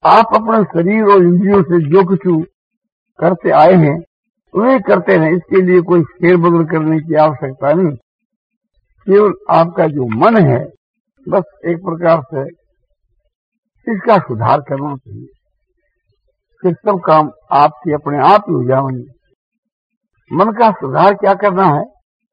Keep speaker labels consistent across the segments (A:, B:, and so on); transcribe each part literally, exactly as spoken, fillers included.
A: आप अपने शरीर और इंद्रियों से जो कुछ करते आए हैं वे करते हैं, इसके लिए कोई फेरबदल करने की आवश्यकता नहीं। केवल आपका जो मन है बस एक प्रकार से इसका सुधार करना चाहिए, फिर सब काम आपके अपने आप ही हो जाएंगे। मन का सुधार क्या करना है?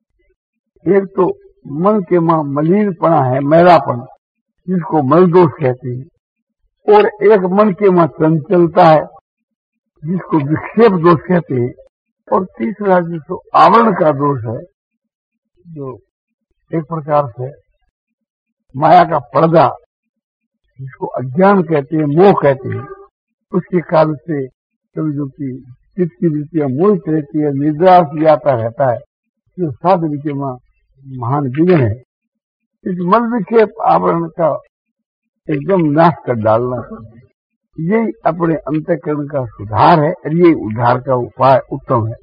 A: एक तो मन के मां मलिनपना है, मैलापन, जिसको मल दोष कहते हैं, और एक मन के मां चंचलता है जिसको विक्षेप दोष कहते हैं, और तीसरा जिसको आवरण का दोष है, जो एक प्रकार से माया का पर्दा, जिसको अज्ञान कहते हैं, मोह कहते हैं, उसके कारण से समझो कि चित्त की वृत्तियां मोहित रहती है, निद्रा से आता रहता है, जो साधन के मां महान विघ्न है। इस मल विक्षेप आवरण का एकदम नाश कर डालना, यही अपने अंतःकरण का सुधार है और यही उद्धार का उपाय उत्तम है।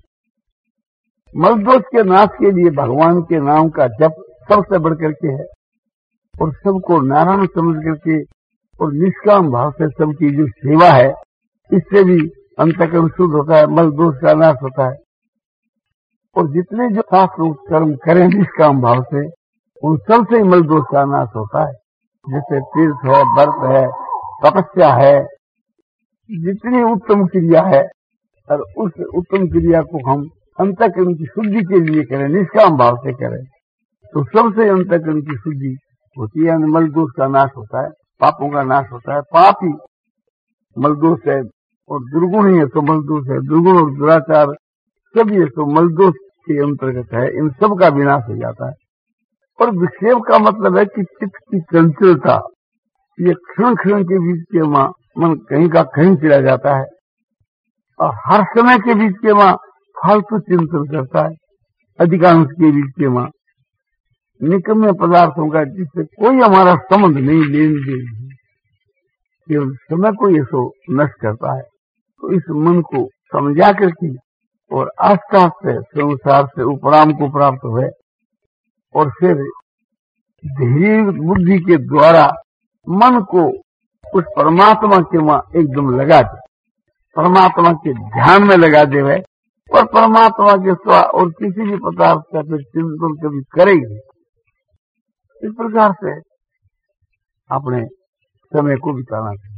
A: मल दोष के नाश के लिए भगवान के नाम का जप सबसे बढ़कर के है, और सबको नारायण समझ करके और निष्काम भाव से सबकी जो सेवा है, इससे भी अंतःकरण शुद्ध होता है, मल दोष का नाश होता है। और जितने जो शास्त्र कर्म करें निष्काम भाव से, उन सबसे मल दोष का नाश होता है। जैसे तीर्थ है, व्रत है, तपस्या है, जितनी उत्तम क्रिया है, और उस उत्तम क्रिया को हम अंतःकरण की शुद्धि के लिए करें, निष्काम भाव से करें, तो सबसे अंतःकरण की शुद्धि होती है, मल दोष का नाश होता है, पापों का नाश होता है। पाप ही मल दोष है, और दुर्गुण ही है तो मल दोष है, दुर्गुण और दुराचार सभी है तो मल दोष के अंतर्गत है, इन सब का विनाश हो जाता है। और विक्षेप का मतलब है कि चित्त की चंचलता, ये क्षण क्षण के बीच के मां मन कहीं का कहीं चला जाता है, और हर समय के बीच के मां फालतू चिंतन करता है, अधिकांश के बीच के मां निकम्मे पदार्थों का जिससे कोई हमारा संबंध नहीं, लेन देन नहीं, केवल समय को ये सो नष्ट करता है। तो इस मन को समझा करके और आस्था से संसार से उपराम को प्राप्त हुए, और फिर धीरे बुद्धि के द्वारा मन को उस परमात्मा के वहां एकदम लगा दे, परमात्मा के ध्यान में लगा दे, और परमात्मा के स्वा और किसी भी पदार्थ का फिर चिंतन कभी करेगी। इस प्रकार से अपने समय को बिताना चाहिए।